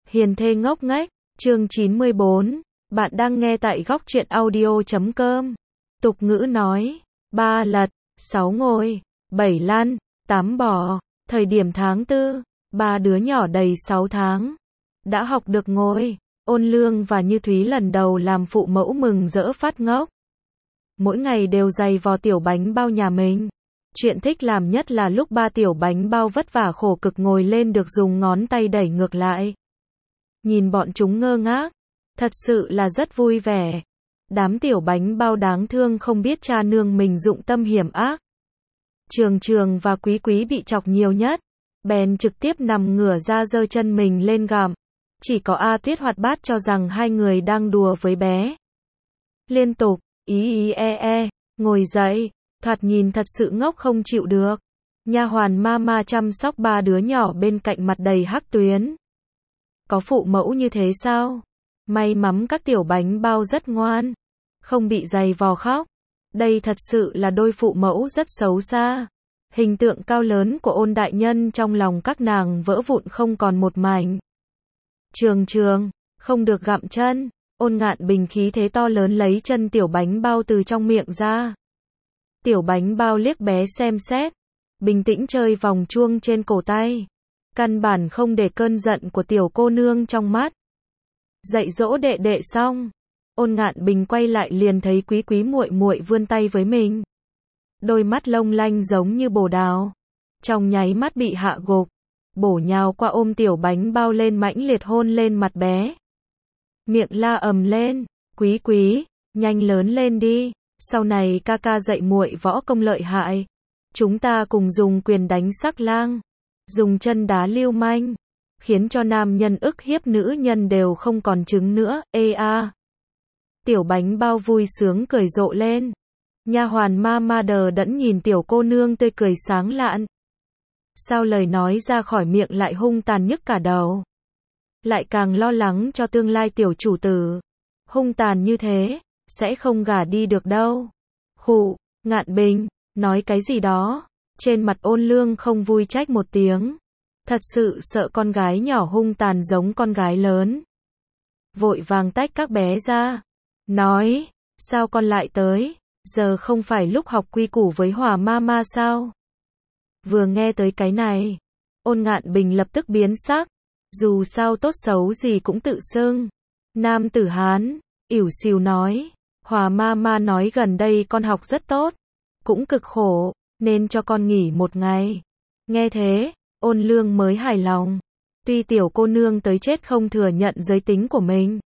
Hiền thê ngốc nghếch, chương 94, bạn đang nghe tại góc truyện audio.com. Tục ngữ nói, 3 lật, 6 ngồi, 7 lăn, 8 bò, thời điểm tháng 4, 3 đứa nhỏ đầy 6 tháng, đã học được ngồi. Ôn Lương và Như Thúy lần đầu làm phụ mẫu mừng rỡ phát ngốc. Mỗi ngày đều giày vò tiểu bánh bao nhà mình. Chuyện thích làm nhất là lúc ba tiểu bánh bao vất vả khổ cực ngồi lên được dùng ngón tay đẩy ngược lại. Nhìn bọn chúng ngơ ngác, thật sự là rất vui vẻ. Đám tiểu bánh bao đáng thương không biết cha nương mình dụng tâm hiểm ác. Trường Trường và Quý Quý bị chọc nhiều nhất, bèn trực tiếp nằm ngửa ra giơ chân mình lên gặm. Chỉ có A Tuyết hoạt bát cho rằng hai người đang đùa với bé. Liên tục, ngồi dậy, thoạt nhìn thật sự ngốc không chịu được. Nha hoàn mama chăm sóc ba đứa nhỏ bên cạnh mặt đầy hắc tuyến. Có phụ mẫu như thế sao? May mắn các tiểu bánh bao rất ngoan, không bị giày vò khóc. Đây thật sự là đôi phụ mẫu rất xấu xa. Hình tượng cao lớn của Ôn đại nhân trong lòng các nàng vỡ vụn không còn một mảnh. Trường Trường, không được gặm chân. Ôn Ngạn Bình khí thế to lớn lấy chân tiểu bánh bao từ trong miệng ra. Tiểu bánh bao liếc bé xem xét, bình tĩnh chơi vòng chuông trên cổ tay. Căn bản không để cơn giận của tiểu cô nương trong mắt. Dạy dỗ đệ đệ xong, Ôn Ngạn Bình quay lại liền thấy Quý Quý muội muội vươn tay với mình. Đôi mắt long lanh giống như bồ đào, trong nháy mắt bị hạ gục, bổ nhào qua ôm tiểu bánh bao lên mãnh liệt hôn lên mặt bé. Miệng la ầm lên, Quý Quý, nhanh lớn lên đi, sau này ca ca dạy muội võ công lợi hại. Chúng ta cùng dùng quyền đánh sắc lang, dùng chân đá lưu manh, khiến cho nam nhân ức hiếp nữ nhân đều không còn chứng nữa, Tiểu bánh bao vui sướng cười rộ lên. Nha hoàn mama đờ đẫn nhìn tiểu cô nương tươi cười sáng lạn. Sao lời nói ra khỏi miệng lại hung tàn nhức cả đầu. Lại càng lo lắng cho tương lai tiểu chủ tử. Hung tàn như thế, sẽ không gả đi được đâu. Khụ, Ngạn Bình, nói cái gì đó. Trên mặt Ôn Lương không vui trách một tiếng. Thật sự sợ con gái nhỏ hung tàn giống con gái lớn. Vội vàng tách các bé ra. Nói, sao con lại tới? Giờ không phải lúc học quy củ với Hòa mama sao? Vừa nghe tới cái này, Ôn Ngạn Bình lập tức biến sắc. Dù sao tốt xấu gì cũng tự xưng nam tử Hán, ỉu xìu nói. Hòa mama nói gần đây con học rất tốt, cũng cực khổ, nên cho con nghỉ một ngày. Nghe thế, Ôn Lương mới hài lòng. Tuy tiểu cô nương tới chết không thừa nhận giới tính của mình,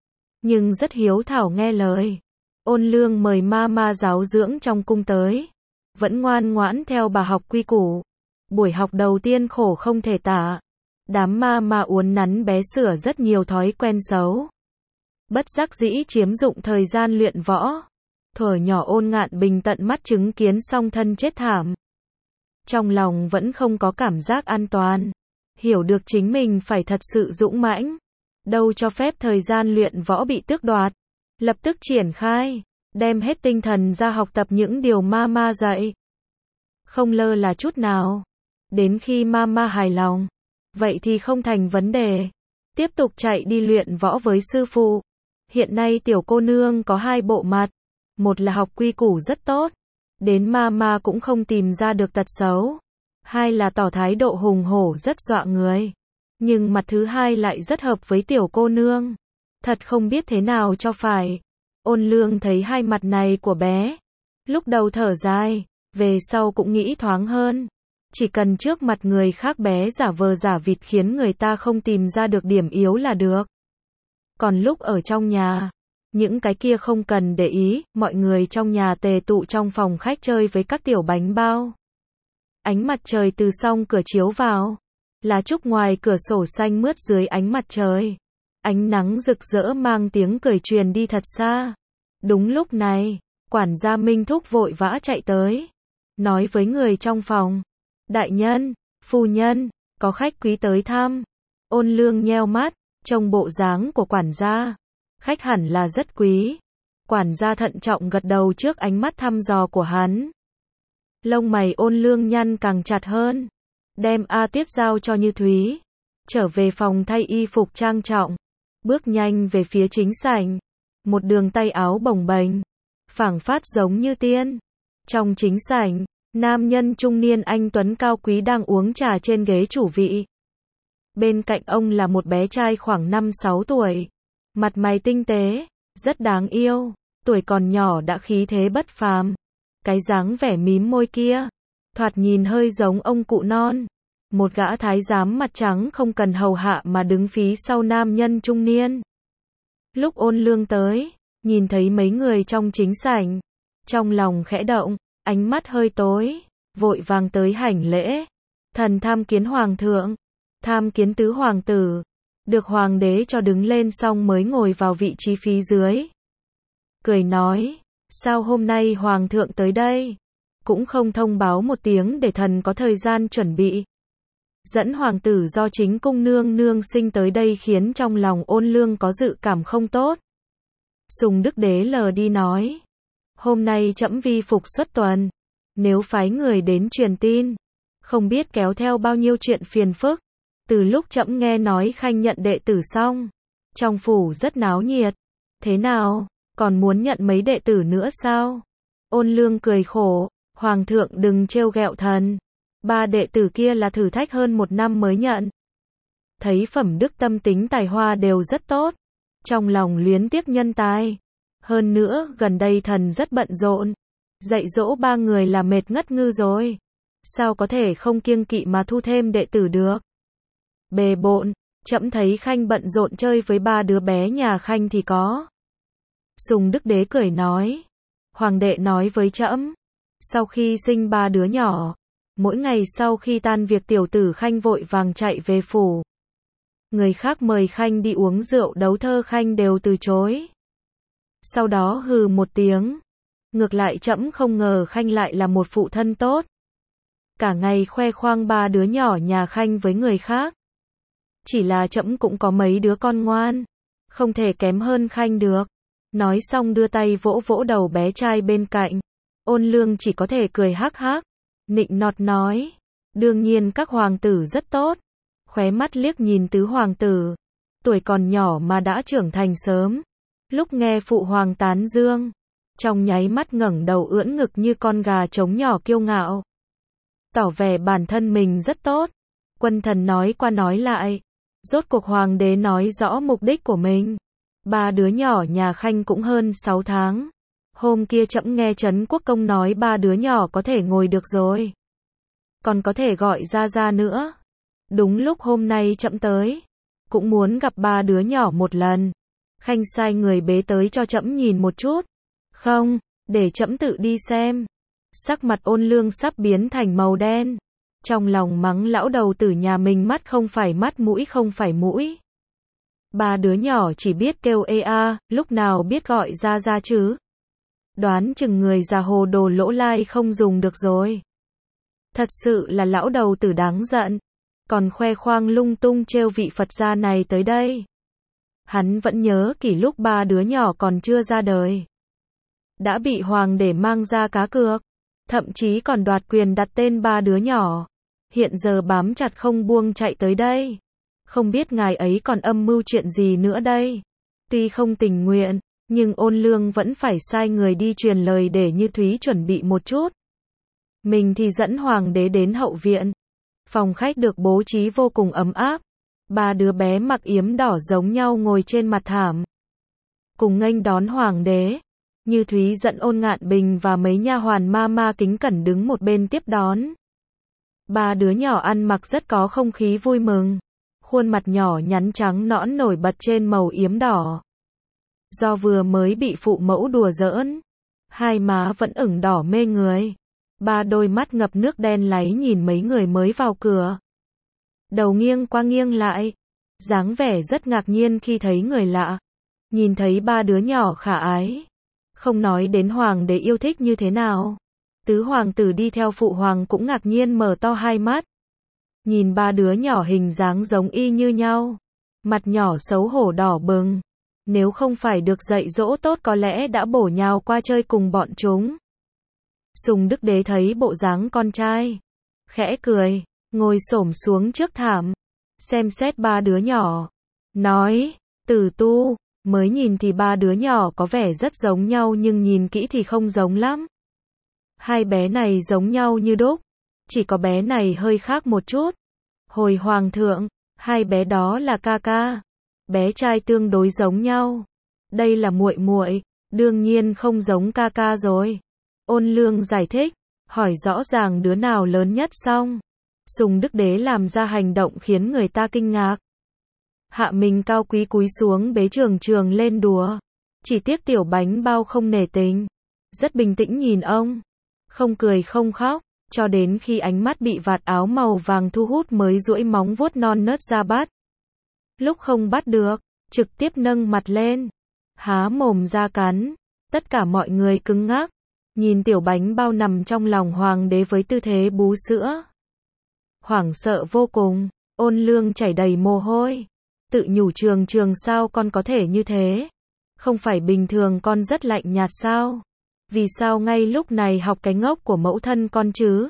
nhưng rất hiếu thảo nghe lời. Ôn Lương mời mama giáo dưỡng trong cung tới, vẫn ngoan ngoãn theo bà học quy củ. Buổi học đầu tiên khổ không thể tả. Đám mama uốn nắn bé sửa rất nhiều thói quen xấu. Bất đắc dĩ chiếm dụng thời gian luyện võ. Thuở nhỏ Ôn Ngạn Bình tận mắt chứng kiến song thân chết thảm. Trong lòng vẫn không có cảm giác an toàn. Hiểu được chính mình phải thật sự dũng mãnh. Đâu cho phép thời gian luyện võ bị tước đoạt. Lập tức triển khai, đem hết tinh thần ra học tập những điều mama dạy. Không lơ là chút nào. Đến khi mama hài lòng, vậy thì không thành vấn đề. Tiếp tục chạy đi luyện võ với sư phụ. Hiện nay tiểu cô nương có hai bộ mặt. Một là học quy củ rất tốt, đến mama cũng không tìm ra được tật xấu. Hai là tỏ thái độ hùng hổ rất dọa người. Nhưng mặt thứ hai lại rất hợp với tiểu cô nương. Thật không biết thế nào cho phải. Ôn Lương thấy hai mặt này của bé. Lúc đầu thở dài, về sau cũng nghĩ thoáng hơn. Chỉ cần trước mặt người khác bé giả vờ giả vịt khiến người ta không tìm ra được điểm yếu là được. Còn lúc ở trong nhà, những cái kia không cần để ý, mọi người trong nhà tề tụ trong phòng khách chơi với các tiểu bánh bao. Ánh mặt trời từ song cửa chiếu vào. Lá trúc ngoài cửa sổ xanh mướt dưới ánh mặt trời. Ánh nắng rực rỡ mang tiếng cười truyền đi thật xa. Đúng lúc này, quản gia Minh Thúc vội vã chạy tới. Nói với người trong phòng. Đại nhân, phu nhân, có khách quý tới thăm. Ôn Lương nheo mắt, trông bộ dáng của quản gia. Khách hẳn là rất quý. Quản gia thận trọng gật đầu trước ánh mắt thăm dò của hắn. Lông mày Ôn Lương nhăn càng chặt hơn. Đem A Tuyết giao cho Như Thúy. trở về phòng thay y phục trang trọng, bước nhanh về phía chính sảnh, một đường tay áo bồng bềnh, phảng phất giống như tiên. Trong chính sảnh, nam nhân trung niên anh tuấn cao quý đang uống trà trên ghế chủ vị. Bên cạnh ông là một bé trai khoảng 5-6 tuổi, mặt mày tinh tế, rất đáng yêu, tuổi còn nhỏ đã khí thế bất phàm. Cái dáng vẻ mím môi kia, thoạt nhìn hơi giống ông cụ non. Một gã thái giám mặt trắng không cần hầu hạ mà đứng phía sau nam nhân trung niên. Lúc Ôn Lương tới, nhìn thấy mấy người trong chính sảnh, trong lòng khẽ động, ánh mắt hơi tối, vội vàng tới hành lễ. Thần tham kiến hoàng thượng, tham kiến tứ hoàng tử. Được hoàng đế cho đứng lên xong mới ngồi vào vị trí phía dưới. Cười nói, sao hôm nay hoàng thượng tới đây? Cũng không thông báo một tiếng để thần có thời gian chuẩn bị. Dẫn hoàng tử do chính cung nương nương sinh tới đây khiến trong lòng Ôn Lương có dự cảm không tốt. Sùng Đức Đế lờ đi nói, hôm nay trẫm vi phục xuất tuần, nếu phái người đến truyền tin, không biết kéo theo bao nhiêu chuyện phiền phức. Từ lúc trẫm nghe nói Khanh nhận đệ tử xong, trong phủ rất náo nhiệt. Thế nào, còn muốn nhận mấy đệ tử nữa sao? Ôn Lương cười khổ, hoàng thượng đừng trêu ghẹo thần. 3 đệ tử kia là thử thách hơn 1 năm mới nhận. Thấy phẩm đức tâm tính tài hoa đều rất tốt, trong lòng luyến tiếc nhân tài. Hơn nữa, gần đây thần rất bận rộn, dạy dỗ 3 người là mệt ngất ngư rồi. Sao có thể không kiêng kỵ mà thu thêm đệ tử được? Bề bộn, trẫm thấy Khanh bận rộn chơi với 3 đứa bé nhà Khanh thì có. Sùng Đức Đế cười nói, hoàng đệ nói với trẫm, sau khi sinh 3 đứa nhỏ, mỗi ngày sau khi tan việc tiểu tử Khanh vội vàng chạy về phủ. Người khác mời Khanh đi uống rượu đấu thơ Khanh đều từ chối. Sau đó hừ một tiếng. Ngược lại trẫm không ngờ Khanh lại là một phụ thân tốt. Cả ngày khoe khoang 3 đứa nhỏ nhà Khanh với người khác. Chỉ là trẫm cũng có mấy đứa con ngoan, không thể kém hơn Khanh được. Nói xong đưa tay vỗ vỗ đầu bé trai bên cạnh. Ôn Lương chỉ có thể cười hắc hắc, nịnh nọt nói, đương nhiên các hoàng tử rất tốt. Khóe mắt liếc nhìn tứ hoàng tử, tuổi còn nhỏ mà đã trưởng thành sớm. Lúc nghe phụ hoàng tán dương, trong nháy mắt ngẩng đầu ưỡn ngực như con gà trống nhỏ kiêu ngạo, tỏ vẻ bản thân mình rất tốt. Quân thần nói qua nói lại, rốt cuộc hoàng đế nói rõ mục đích của mình. 3 đứa nhỏ nhà Khanh cũng hơn 6 tháng. Hôm kia trẫm nghe Trấn Quốc Công nói 3 đứa nhỏ có thể ngồi được rồi, còn có thể gọi ra nữa. Đúng lúc hôm nay trẫm tới, cũng muốn gặp 3 đứa nhỏ một lần. Khanh sai người bế tới cho trẫm nhìn một chút. Không, để trẫm tự đi xem. Sắc mặt Ôn Lương sắp biến thành màu đen. Trong lòng mắng lão đầu tử nhà mình mắt không phải mắt mũi không phải mũi. 3 đứa nhỏ chỉ biết kêu ê a, lúc nào biết gọi ra chứ. Đoán chừng người già hồ đồ lỗ lai không dùng được rồi. Thật sự là lão đầu tử đáng giận. Còn khoe khoang lung tung trêu vị Phật gia này tới đây. Hắn vẫn nhớ kỹ lúc 3 đứa nhỏ còn chưa ra đời, đã bị hoàng đế mang ra cá cược, thậm chí còn đoạt quyền đặt tên 3 đứa nhỏ. Hiện giờ bám chặt không buông chạy tới đây. Không biết ngài ấy còn âm mưu chuyện gì nữa đây. Tuy không tình nguyện, nhưng Ôn Lương vẫn phải sai người đi truyền lời để Như Thúy chuẩn bị một chút. Mình thì dẫn hoàng đế đến hậu viện. Phòng khách được bố trí vô cùng ấm áp. 3 đứa bé mặc yếm đỏ giống nhau ngồi trên mặt thảm, cùng nghênh đón hoàng đế. Như Thúy dẫn Ôn Ngạn Bình và mấy nha hoàn ma kính cẩn đứng một bên tiếp đón. 3 đứa nhỏ ăn mặc rất có không khí vui mừng. Khuôn mặt nhỏ nhắn trắng nõn nổi bật trên màu yếm đỏ. Do vừa mới bị phụ mẫu đùa giỡn, hai má vẫn ửng đỏ mê người. 3 đôi mắt ngập nước đen láy nhìn mấy người mới vào cửa. Đầu nghiêng qua nghiêng lại, dáng vẻ rất ngạc nhiên khi thấy người lạ. Nhìn thấy 3 đứa nhỏ khả ái, không nói đến hoàng đế yêu thích như thế nào. Tứ hoàng tử đi theo phụ hoàng cũng ngạc nhiên mở to hai mắt. Nhìn 3 đứa nhỏ hình dáng giống y như nhau, mặt nhỏ xấu hổ đỏ bừng. Nếu không phải được dạy dỗ tốt có lẽ đã bổ nhào qua chơi cùng bọn chúng. Sùng Đức Đế thấy bộ dáng con trai, khẽ cười, ngồi xổm xuống trước thảm, xem xét ba đứa nhỏ. Nói, Tử Tu, mới nhìn thì ba đứa nhỏ có vẻ rất giống nhau nhưng nhìn kỹ thì không giống lắm. Hai bé này giống nhau như đúc, chỉ có bé này hơi khác một chút. Hồi Hoàng thượng, hai bé đó là ca ca. Bé trai tương đối giống nhau. Đây là muội muội, đương nhiên không giống ca ca rồi. Ôn Lương giải thích, hỏi rõ ràng đứa nào lớn nhất xong. Sùng Đức Đế làm ra hành động khiến người ta kinh ngạc. Hạ Minh cao quý cúi xuống bế Trường Trường lên đùa. Chỉ tiếc Tiểu Bánh Bao không nể tình. Rất bình tĩnh nhìn ông. Không cười không khóc, cho đến khi ánh mắt bị vạt áo màu vàng thu hút mới duỗi móng vuốt non nớt ra bắt. Lúc không bắt được, trực tiếp nâng mặt lên. Há mồm ra cắn. Tất cả mọi người cứng ngắc. Nhìn Tiểu Bánh Bao nằm trong lòng Hoàng đế với tư thế bú sữa. Hoảng sợ vô cùng, Ôn Lương chảy đầy mồ hôi. Tự nhủ Trường Trường sao con có thể như thế? Không phải bình thường con rất lạnh nhạt sao? Vì sao ngay lúc này học cái ngốc của mẫu thân con chứ?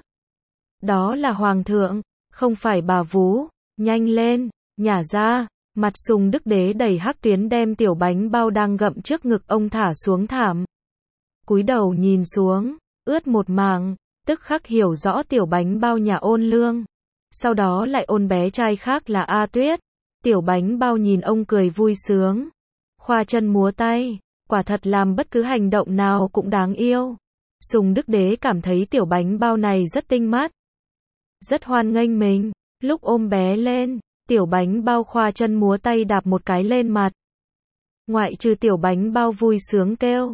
Đó là Hoàng thượng, không phải bà vú. Nhanh lên, nhả ra. Mặt Sùng Đức Đế đầy hắc tuyến đem Tiểu Bánh Bao đang gặm trước ngực ông thả xuống thảm. Cúi đầu nhìn xuống, ướt một mảng, tức khắc hiểu rõ Tiểu Bánh Bao nhà Ôn Lương. Sau đó lại ôn bé trai khác là A Tuyết. Tiểu Bánh Bao nhìn ông cười vui sướng. Khoa chân múa tay, quả thật làm bất cứ hành động nào cũng đáng yêu. Sùng Đức Đế cảm thấy Tiểu Bánh Bao này rất tinh mắt. Rất hoan nghênh mình. Lúc ôm bé lên, Tiểu Bánh Bao khoa chân múa tay đạp một cái lên mặt. Ngoại trừ Tiểu Bánh Bao vui sướng kêu.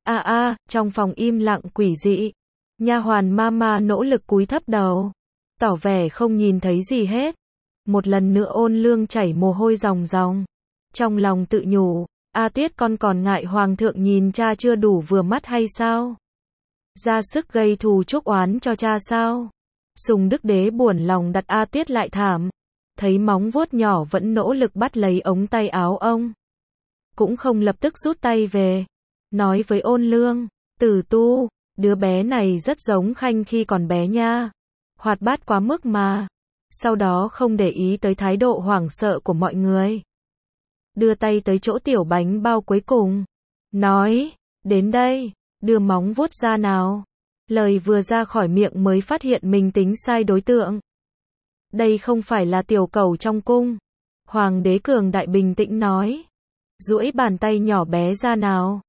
Trong phòng im lặng quỷ dị. Nha hoàn Mama nỗ lực cúi thấp đầu. Tỏ vẻ không nhìn thấy gì hết. Một lần nữa Ôn Lương chảy mồ hôi ròng ròng. Trong lòng tự nhủ, A Tuyết con còn ngại Hoàng thượng nhìn cha chưa đủ vừa mắt hay sao? Ra sức gây thù chuốc oán cho cha sao? Sùng Đức Đế buồn lòng đặt A Tuyết lại thảm. Thấy móng vuốt nhỏ vẫn nỗ lực bắt lấy ống tay áo ông. Cũng không lập tức rút tay về. Nói với Ôn Lương, Tử Tu, đứa bé này rất giống Khanh khi còn bé nha. Hoạt bát quá mức mà. Sau đó không để ý tới thái độ hoảng sợ của mọi người. Đưa tay tới chỗ Tiểu Bánh Bao cuối cùng. Nói, đến đây, đưa móng vuốt ra nào. Lời vừa ra khỏi miệng mới phát hiện mình tính sai đối tượng. Đây không phải là tiểu cẩu trong cung. Hoàng đế cường đại bình tĩnh nói. Duỗi bàn tay nhỏ bé ra nào.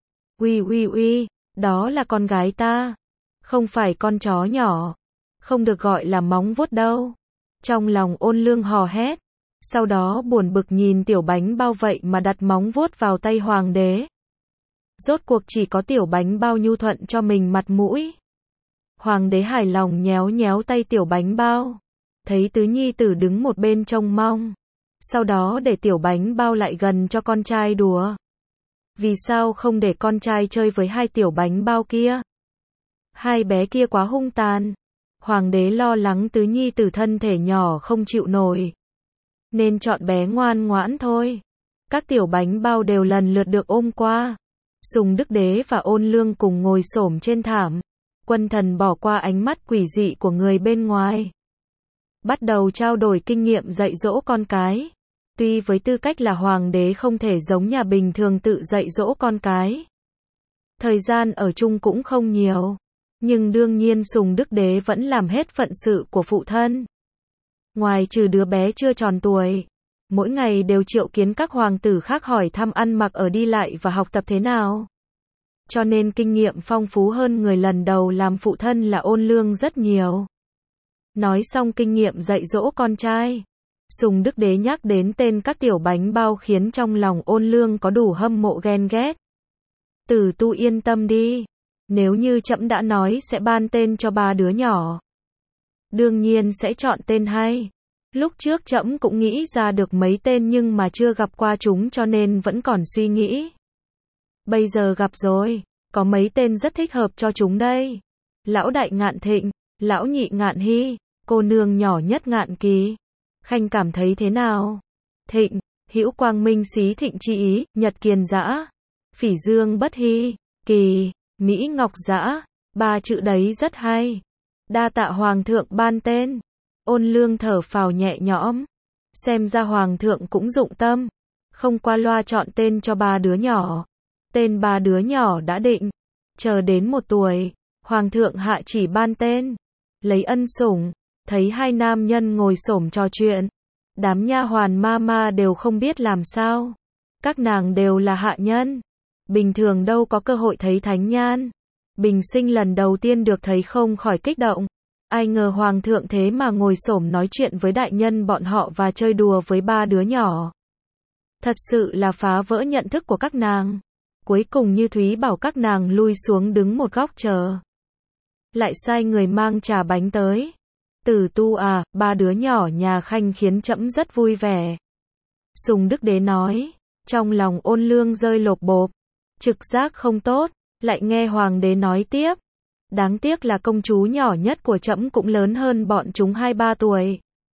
Uy, đó là con gái ta. Không phải con chó nhỏ. Không được gọi là móng vuốt đâu. Trong lòng Ôn Lương hò hét. Sau đó buồn bực nhìn Tiểu Bánh Bao vậy mà đặt móng vuốt vào tay Hoàng đế. Rốt cuộc chỉ có Tiểu Bánh Bao nhu thuận cho mình mặt mũi. Hoàng đế hài lòng nhéo nhéo tay Tiểu Bánh Bao. Thấy tứ nhi tử đứng một bên trông mong. Sau đó để Tiểu Bánh Bao lại gần cho con trai đùa. Vì sao không để con trai chơi với hai Tiểu Bánh Bao kia? Hai bé kia quá hung tàn. Hoàng đế lo lắng tứ nhi tử thân thể nhỏ không chịu nổi. Nên chọn bé ngoan ngoãn thôi. Các Tiểu Bánh Bao đều lần lượt được ôm qua. Sùng Đức Đế và Ôn Lương cùng ngồi xổm trên thảm. Quân thần bỏ qua ánh mắt quỷ dị của người bên ngoài. Bắt đầu trao đổi kinh nghiệm dạy dỗ con cái. Tuy với tư cách là hoàng đế không thể giống nhà bình thường tự dạy dỗ con cái. Thời gian ở chung cũng không nhiều. Nhưng đương nhiên Sùng Đức Đế vẫn làm hết phận sự của phụ thân. Ngoài trừ đứa bé chưa tròn tuổi, mỗi ngày đều triệu kiến các hoàng tử khác hỏi thăm ăn mặc ở đi lại và học tập thế nào. Cho nên kinh nghiệm phong phú hơn người lần đầu làm phụ thân là Ôn Lương rất nhiều. Nói xong kinh nghiệm dạy dỗ con trai, Sùng Đức Đế nhắc đến tên các Tiểu Bánh Bao khiến trong lòng Ôn Lương có đủ hâm mộ ghen ghét. Tử Tu yên tâm đi. Nếu như trẫm đã nói sẽ ban tên cho ba đứa nhỏ. Đương nhiên sẽ chọn tên hay. Lúc trước trẫm cũng nghĩ ra được mấy tên nhưng mà chưa gặp qua chúng cho nên vẫn còn suy nghĩ. Bây giờ gặp rồi, có mấy tên rất thích hợp cho chúng đây. Lão đại Ngạn Thịnh, lão nhị Ngạn Hy, cô nương nhỏ nhất Ngạn Kỳ. Khanh cảm thấy thế nào? Thịnh, Hữu Quang Minh Xí Thịnh Chi Ý, Nhật Kiền Dã, Phỉ Dương Bất Hy, Kỳ, Mỹ Ngọc Dã, ba chữ đấy rất hay. Đa tạ Hoàng thượng ban tên. Ôn Lương thở phào nhẹ nhõm. Xem ra hoàng thượng cũng dụng tâm, không qua loa chọn tên cho ba đứa nhỏ. Tên ba đứa nhỏ đã định, chờ đến 1 tuổi, hoàng thượng hạ chỉ ban tên, lấy ân sủng. Thấy hai nam nhân ngồi xổm trò chuyện, đám nha hoàn ma đều không biết làm sao. Các nàng đều là hạ nhân, bình thường đâu có cơ hội thấy thánh nhan. Bình sinh lần đầu tiên được thấy không khỏi kích động. Ai ngờ hoàng thượng thế mà ngồi xổm nói chuyện với đại nhân bọn họ và chơi đùa với ba đứa nhỏ. Thật sự là phá vỡ nhận thức của các nàng. Cuối cùng Như Thúy bảo các nàng lui xuống đứng một góc chờ. Lại sai người mang trà bánh tới. Tử Tu à, ba đứa nhỏ nhà Khanh khiến trẫm rất vui vẻ. Sùng Đức Đế nói, trong lòng Ôn Lương rơi lột bộp, trực giác không tốt, lại nghe hoàng đế nói tiếp. Đáng tiếc là công chúa nhỏ nhất của trẫm cũng lớn hơn bọn chúng 2-3 tuổi.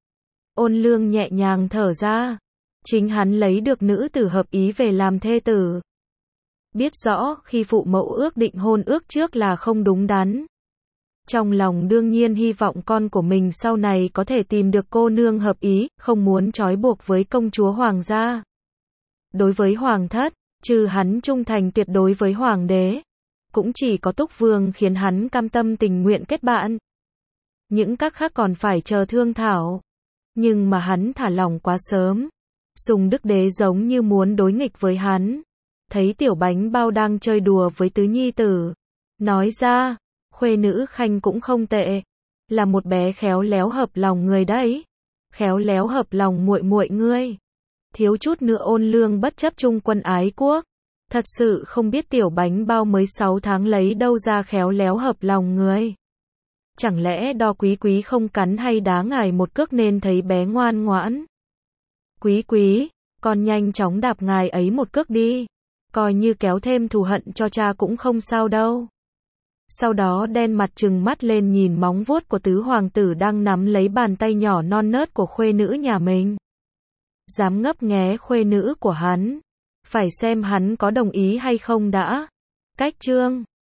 Ôn Lương nhẹ nhàng thở ra, chính hắn lấy được nữ tử hợp ý về làm thê tử. Biết rõ khi phụ mẫu ước định hôn ước trước là không đúng đắn. Trong lòng đương nhiên hy vọng con của mình sau này có thể tìm được cô nương hợp ý, không muốn trói buộc với công chúa hoàng gia. Đối với hoàng thất, trừ hắn trung thành tuyệt đối với hoàng đế, cũng chỉ có Túc Vương khiến hắn cam tâm tình nguyện kết bạn. Những các khác còn phải chờ thương thảo. Nhưng mà hắn thả lỏng quá sớm. Sùng Đức Đế giống như muốn đối nghịch với hắn. Thấy Tiểu Bánh Bao đang chơi đùa với tứ nhi tử, nói ra, khuê nữ Khanh cũng không tệ, là một bé khéo léo hợp lòng người đấy. Khéo léo hợp lòng muội muội ngươi. Thiếu chút nữa Ôn Lương bất chấp trung quân ái quốc. Thật sự không biết Tiểu Bánh Bao mới 6 tháng lấy đâu ra khéo léo hợp lòng người. Chẳng lẽ đo Quý Quý không cắn hay đá ngài một cước nên thấy bé ngoan ngoãn. Quý Quý, con nhanh chóng đạp ngài ấy một cước đi. Coi như kéo thêm thù hận cho cha cũng không sao đâu. Sau đó đen mặt trừng mắt lên nhìn móng vuốt của tứ hoàng tử đang nắm lấy bàn tay nhỏ non nớt của khuê nữ nhà mình. Dám ngấp nghé khuê nữ của hắn. Phải xem hắn có đồng ý hay không đã. Cách chương